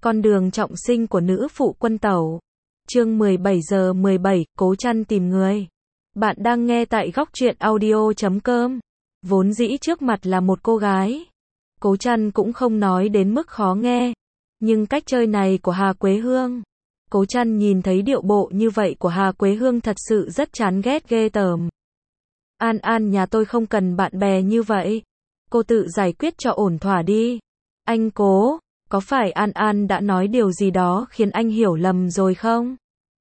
Con đường trọng sinh của nữ phụ quân tẩu. Chương 17 giờ 17, Cố Chăn tìm người. Bạn đang nghe tại góc truyện audio.com. Vốn dĩ trước mặt là một cô gái. Cố Chăn cũng không nói đến mức khó nghe. Nhưng cách chơi này của Hà Quế Hương. Cố Chăn nhìn thấy điệu bộ như vậy của Hà Quế Hương thật sự rất chán ghét ghê tởm. An An nhà tôi không cần bạn bè như vậy. Cô tự giải quyết cho ổn thỏa đi. Anh Cố, có phải An An đã nói điều gì đó khiến anh hiểu lầm rồi không?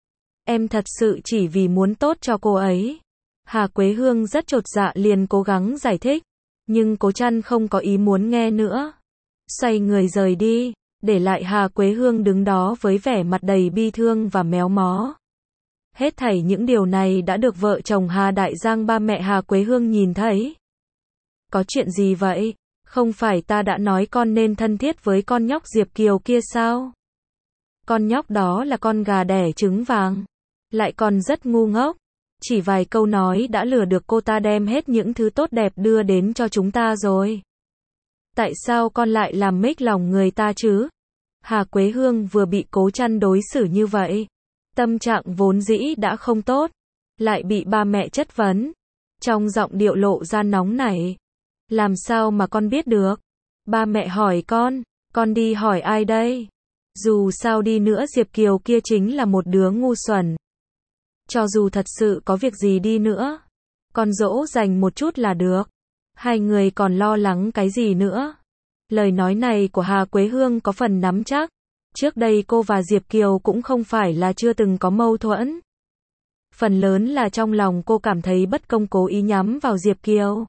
Em thật sự chỉ vì muốn tốt cho cô ấy. Hà Quế Hương rất chột dạ liền cố gắng giải thích. Nhưng Cố Chăn không có ý muốn nghe nữa. Xoay người rời đi, để lại Hà Quế Hương đứng đó với vẻ mặt đầy bi thương và méo mó. Hết thảy những điều này đã được vợ chồng Hà Đại Giang ba mẹ Hà Quế Hương nhìn thấy. Có chuyện gì vậy? Không phải ta đã nói con nên thân thiết với con nhóc Diệp Kiều kia sao? Con nhóc đó là con gà đẻ trứng vàng. Lại còn rất ngu ngốc. Chỉ vài câu nói đã lừa được cô ta đem hết những thứ tốt đẹp đưa đến cho chúng ta rồi. Tại sao con lại làm mếch lòng người ta chứ? Hà Quế Hương vừa bị Cố Chăn đối xử như vậy. Tâm trạng vốn dĩ đã không tốt. Lại bị ba mẹ chất vấn. Trong giọng điệu lộ ra nóng nảy. Làm sao mà con biết được? Ba mẹ hỏi con đi hỏi ai đây? Dù sao đi nữa Diệp Kiều kia chính là một đứa ngu xuẩn. Cho dù thật sự có việc gì đi nữa, con dỗ dành một chút là được. Hai người còn lo lắng cái gì nữa? Lời nói này của Hà Quế Hương có phần nắm chắc. Trước đây cô và Diệp Kiều cũng không phải là chưa từng có mâu thuẫn. Phần lớn là trong lòng cô cảm thấy bất công cố ý nhắm vào Diệp Kiều.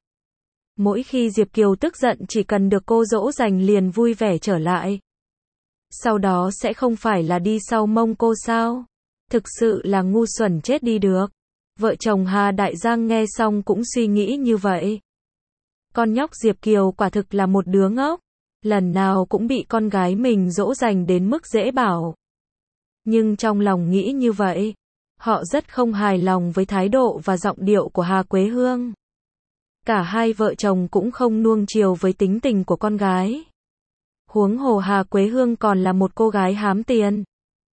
Mỗi khi Diệp Kiều tức giận chỉ cần được cô dỗ dành liền vui vẻ trở lại. Sau đó sẽ không phải là đi sau mông cô sao? Thực sự là ngu xuẩn chết đi được. Vợ chồng Hà Đại Giang nghe xong cũng suy nghĩ như vậy. Con nhóc Diệp Kiều quả thực là một đứa ngốc. Lần nào cũng bị con gái mình dỗ dành đến mức dễ bảo. Nhưng trong lòng nghĩ như vậy, họ rất không hài lòng với thái độ và giọng điệu của Hà Quế Hương. Cả hai vợ chồng cũng không nuông chiều với tính tình của con gái. Huống hồ Hà Quế Hương còn là một cô gái hám tiền.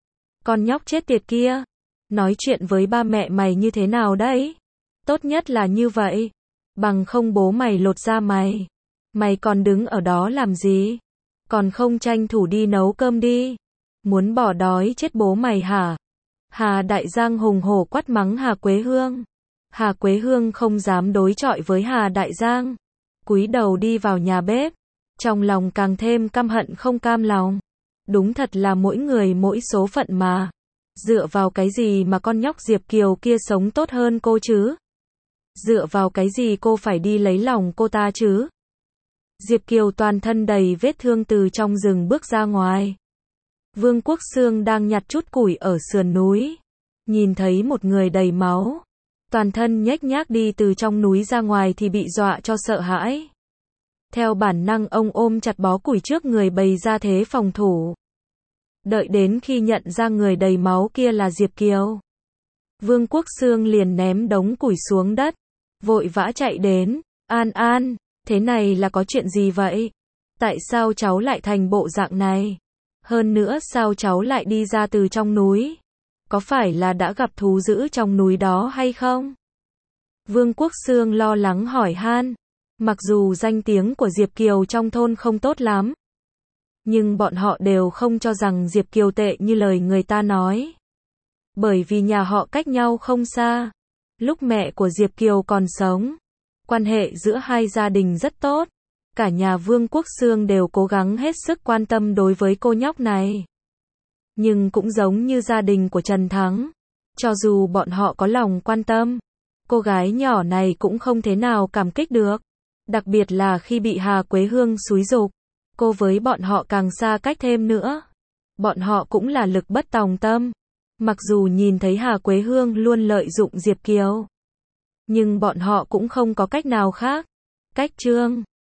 Con nhóc chết tiệt kia, nói chuyện với ba mẹ mày như thế nào đấy? Tốt nhất là như vậy, bằng không bố mày lột da mày. Mày còn đứng ở đó làm gì? Còn không tranh thủ đi nấu cơm đi. Muốn bỏ đói chết bố mày hả? Hà Đại Giang hùng hổ quát mắng Hà Quế Hương. Hà Quế Hương không dám đối chọi với Hà Đại Giang. Cúi đầu đi vào nhà bếp. Trong lòng càng thêm căm hận không cam lòng. Đúng thật là mỗi người mỗi số phận mà. Dựa vào cái gì mà con nhóc Diệp Kiều kia sống tốt hơn cô chứ? Dựa vào cái gì cô phải đi lấy lòng cô ta chứ? Diệp Kiều toàn thân đầy vết thương từ trong rừng bước ra ngoài. Vương Quốc Xương đang nhặt chút củi ở sườn núi. Nhìn thấy một người đầy máu. Toàn thân nhếch nhác đi từ trong núi ra ngoài thì bị dọa cho sợ hãi. Theo bản năng ông ôm chặt bó củi trước người bày ra thế phòng thủ. Đợi đến khi nhận ra người đầy máu kia là Diệp Kiều. Vương Quốc Xương liền ném đống củi xuống đất. Vội vã chạy đến. An An, thế này là có chuyện gì vậy? Tại sao cháu lại thành bộ dạng này? Hơn nữa sao cháu lại đi ra từ trong núi? Có phải là đã gặp thú dữ trong núi đó hay không? Vương Quốc Xương lo lắng hỏi han. Mặc dù danh tiếng của Diệp Kiều trong thôn không tốt lắm, nhưng bọn họ đều không cho rằng Diệp Kiều tệ như lời người ta nói. Bởi vì nhà họ cách nhau không xa. Lúc mẹ của Diệp Kiều còn sống, quan hệ giữa hai gia đình rất tốt. Cả nhà Vương Quốc Xương đều cố gắng hết sức quan tâm đối với cô nhóc này. Nhưng cũng giống như gia đình của Trần Thắng, cho dù bọn họ có lòng quan tâm, cô gái nhỏ này cũng không thế nào cảm kích được. Đặc biệt là khi bị Hà Quế Hương xúi giục, cô với bọn họ càng xa cách thêm nữa. Bọn họ cũng là lực bất tòng tâm. Mặc dù nhìn thấy Hà Quế Hương luôn lợi dụng Diệp Kiều, nhưng bọn họ cũng không có cách nào khác. Cách chương